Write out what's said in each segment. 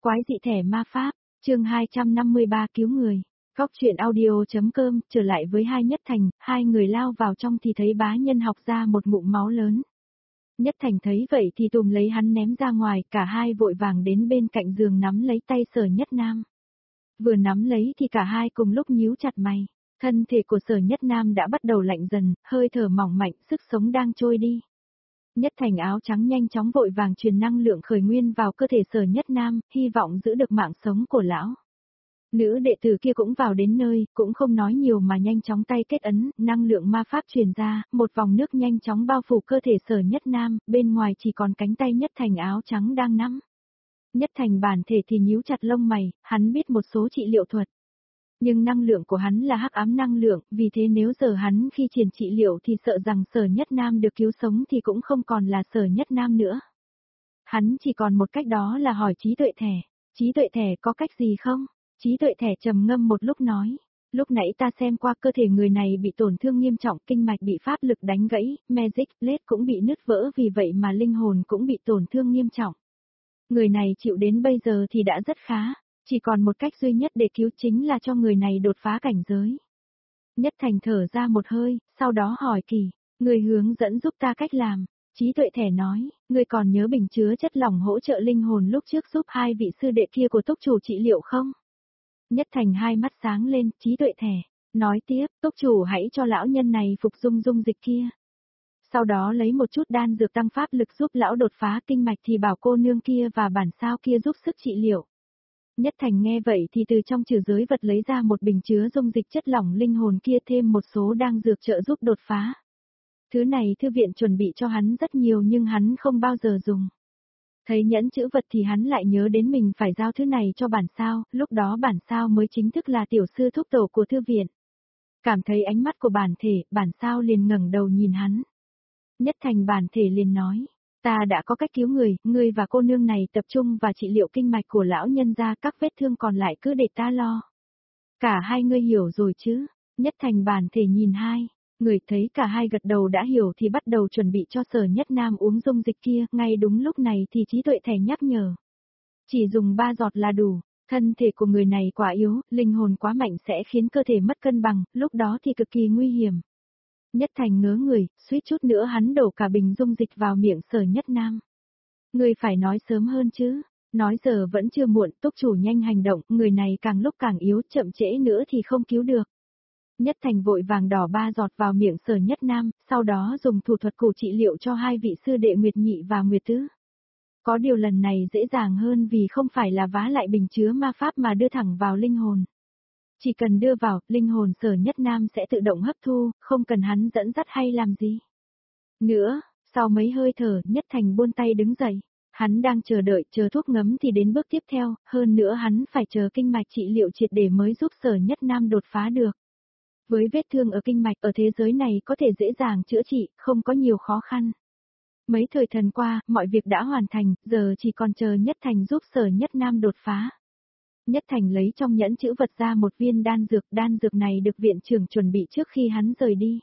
Quái dị thẻ ma pháp, chương 253 cứu người. Góc truyện audio.com, trở lại với hai Nhất Thành, hai người lao vào trong thì thấy bá nhân học ra một ngụm máu lớn. Nhất Thành thấy vậy thì tùm lấy hắn ném ra ngoài, cả hai vội vàng đến bên cạnh giường nắm lấy tay Sở Nhất Nam. Vừa nắm lấy thì cả hai cùng lúc nhíu chặt mày, thân thể của Sở Nhất Nam đã bắt đầu lạnh dần, hơi thở mỏng mảnh, sức sống đang trôi đi. Nhất Thành áo trắng nhanh chóng vội vàng truyền năng lượng khởi nguyên vào cơ thể Sở Nhất Nam, hy vọng giữ được mạng sống của lão. Nữ đệ tử kia cũng vào đến nơi, cũng không nói nhiều mà nhanh chóng tay kết ấn, năng lượng ma pháp truyền ra, một vòng nước nhanh chóng bao phủ cơ thể Sở Nhất Nam, bên ngoài chỉ còn cánh tay Nhất Thành áo trắng đang nắm. Nhất Thành bản thể thì nhíu chặt lông mày, hắn biết một số trị liệu thuật. Nhưng năng lượng của hắn là hắc ám năng lượng, vì thế nếu giờ hắn khi triển trị liệu thì sợ rằng Sở Nhất Nam được cứu sống thì cũng không còn là Sở Nhất Nam nữa. Hắn chỉ còn một cách, đó là hỏi trí tuệ thẻ. Trí tuệ thẻ có cách gì không? Trí tuệ thẻ trầm ngâm một lúc nói. Lúc nãy ta xem qua cơ thể người này bị tổn thương nghiêm trọng, kinh mạch bị pháp lực đánh gãy, magic plate cũng bị nứt vỡ, vì vậy mà linh hồn cũng bị tổn thương nghiêm trọng. Người này chịu đến bây giờ thì đã rất khá. Chỉ còn một cách duy nhất để cứu, chính là cho người này đột phá cảnh giới. Nhất Thành thở ra một hơi, sau đó hỏi Kỳ, người hướng dẫn giúp ta cách làm. Trí tuệ thẻ nói, người còn nhớ bình chứa chất lỏng hỗ trợ linh hồn lúc trước giúp hai vị sư đệ kia của túc chủ trị liệu không? Nhất Thành hai mắt sáng lên, trí tuệ thẻ, nói tiếp, túc chủ hãy cho lão nhân này phục dung dịch kia. Sau đó lấy một chút đan dược tăng pháp lực giúp lão đột phá kinh mạch thì bảo cô nương kia và bản sao kia giúp sức trị liệu. Nhất Thành nghe vậy thì từ trong trừ giới vật lấy ra một bình chứa dung dịch chất lỏng linh hồn kia, thêm một số đan dược trợ giúp đột phá. Thứ này thư viện chuẩn bị cho hắn rất nhiều nhưng hắn không bao giờ dùng. Thấy nhẫn chữ vật thì hắn lại nhớ đến mình phải giao thứ này cho bản sao, lúc đó bản sao mới chính thức là tiểu sư thúc tổ của thư viện. Cảm thấy ánh mắt của bản thể, bản sao liền ngẩng đầu nhìn hắn. Nhất Thành bản thể liền nói. Ta đã có cách cứu người, ngươi và cô nương này tập trung và trị liệu kinh mạch của lão nhân ra, các vết thương còn lại cứ để ta lo. Cả hai ngươi hiểu rồi chứ? Nhất Thành bản thể nhìn hai, người thấy cả hai gật đầu đã hiểu thì bắt đầu chuẩn bị cho Sở Nhất Nam uống dung dịch kia, ngay đúng lúc này thì trí tuệ thẻ nhắc nhở. Chỉ dùng 3 giọt là đủ, thân thể của người này quá yếu, linh hồn quá mạnh sẽ khiến cơ thể mất cân bằng, lúc đó thì cực kỳ nguy hiểm. Nhất Thành ngớ người, suýt chút nữa hắn đổ cả bình dung dịch vào miệng Sở Nhất Nam. Người phải nói sớm hơn chứ, nói giờ vẫn chưa muộn, túc chủ nhanh hành động, người này càng lúc càng yếu, chậm trễ nữa thì không cứu được. Nhất Thành vội vàng đỏ 3 giọt vào miệng Sở Nhất Nam, sau đó dùng thủ thuật cổ trị liệu cho hai vị sư đệ Nguyệt Nhị và Nguyệt Tứ. Có điều lần này dễ dàng hơn vì không phải là vá lại bình chứa ma pháp mà đưa thẳng vào linh hồn. Chỉ cần đưa vào, linh hồn Sở Nhất Nam sẽ tự động hấp thu, không cần hắn dẫn dắt hay làm gì. Nữa, sau mấy hơi thở, Nhất Thành buông tay đứng dậy. Hắn đang chờ đợi, chờ thuốc ngấm thì đến bước tiếp theo, hơn nữa hắn phải chờ kinh mạch trị liệu triệt để mới giúp Sở Nhất Nam đột phá được. Với vết thương ở kinh mạch ở thế giới này có thể dễ dàng chữa trị, không có nhiều khó khăn. Mấy thời thần qua, mọi việc đã hoàn thành, giờ chỉ còn chờ Nhất Thành giúp Sở Nhất Nam đột phá. Nhất Thành lấy trong nhẫn chữ vật ra một viên đan dược này được viện trưởng chuẩn bị trước khi hắn rời đi.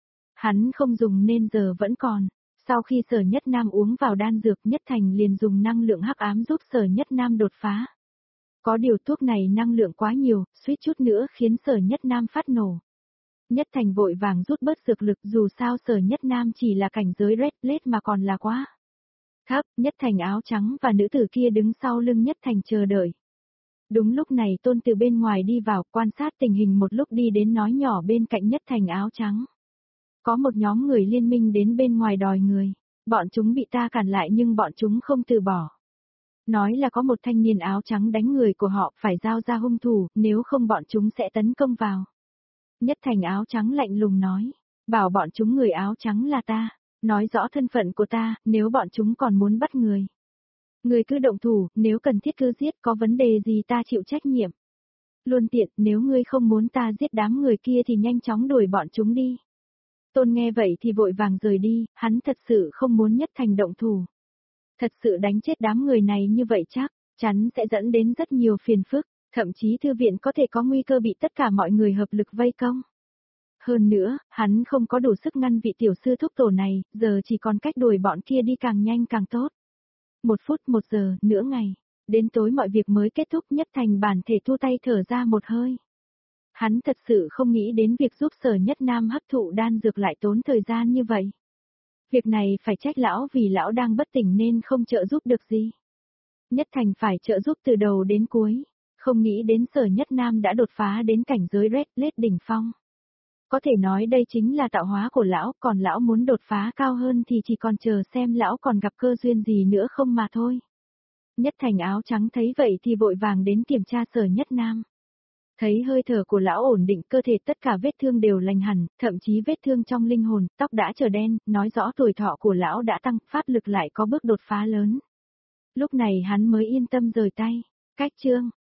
Hắn không dùng nên giờ vẫn còn. Sau khi Sở Nhất Nam uống vào đan dược, Nhất Thành liền dùng năng lượng hắc ám giúp Sở Nhất Nam đột phá. Có điều thuốc này năng lượng quá nhiều, suýt chút nữa khiến Sở Nhất Nam phát nổ. Nhất Thành vội vàng rút bớt dược lực, dù sao Sở Nhất Nam chỉ là cảnh giới Red Blade mà còn là quá thấp. Nhất Thành áo trắng và nữ tử kia đứng sau lưng Nhất Thành chờ đợi. Đúng lúc này Tôn từ bên ngoài đi vào, quan sát tình hình một lúc đi đến nói nhỏ bên cạnh Nhất Thành áo trắng. Có một nhóm người liên minh đến bên ngoài đòi người. Bọn chúng bị ta cản lại nhưng bọn chúng không từ bỏ. Nói là có một thanh niên áo trắng đánh người của họ, phải giao ra hung thủ, nếu không bọn chúng sẽ tấn công vào. Nhất Thành áo trắng lạnh lùng nói. Bảo bọn chúng người áo trắng là ta. Nói rõ thân phận của ta, nếu bọn chúng còn muốn bắt người. Người cứ động thủ, nếu cần thiết cứ giết, có vấn đề gì ta chịu trách nhiệm. Luôn tiện, nếu ngươi không muốn ta giết đám người kia thì nhanh chóng đuổi bọn chúng đi. Tôn nghe vậy thì vội vàng rời đi, hắn thật sự không muốn Nhất Thành động thủ. Thật sự đánh chết đám người này như vậy chắc chắn sẽ dẫn đến rất nhiều phiền phức, thậm chí thư viện có thể có nguy cơ bị tất cả mọi người hợp lực vây công. Hơn nữa, hắn không có đủ sức ngăn vị tiểu sư thúc tổ này, giờ chỉ còn cách đuổi bọn kia đi càng nhanh càng tốt. 1 phút, 1 giờ, nửa ngày. Đến tối mọi việc mới kết thúc, Nhất Thành bản thể thu tay thở ra một hơi. Hắn thật sự không nghĩ đến việc giúp Sở Nhất Nam hấp thụ đan dược lại tốn thời gian như vậy. Việc này phải trách lão vì lão đang bất tỉnh nên không trợ giúp được gì. Nhất Thành phải trợ giúp từ đầu đến cuối, không nghĩ đến Sở Nhất Nam đã đột phá đến cảnh giới Red Blade đỉnh phong. Có thể nói đây chính là tạo hóa của lão, còn lão muốn đột phá cao hơn thì chỉ còn chờ xem lão còn gặp cơ duyên gì nữa không mà thôi. Nhất Thành áo trắng thấy vậy thì vội vàng đến kiểm tra Sở Nhất Nam. Thấy hơi thở của lão ổn định, cơ thể tất cả vết thương đều lành hẳn, thậm chí vết thương trong linh hồn, tóc đã trở đen, nói rõ tuổi thọ của lão đã tăng, pháp lực lại có bước đột phá lớn. Lúc này hắn mới yên tâm rời tay. Cách chương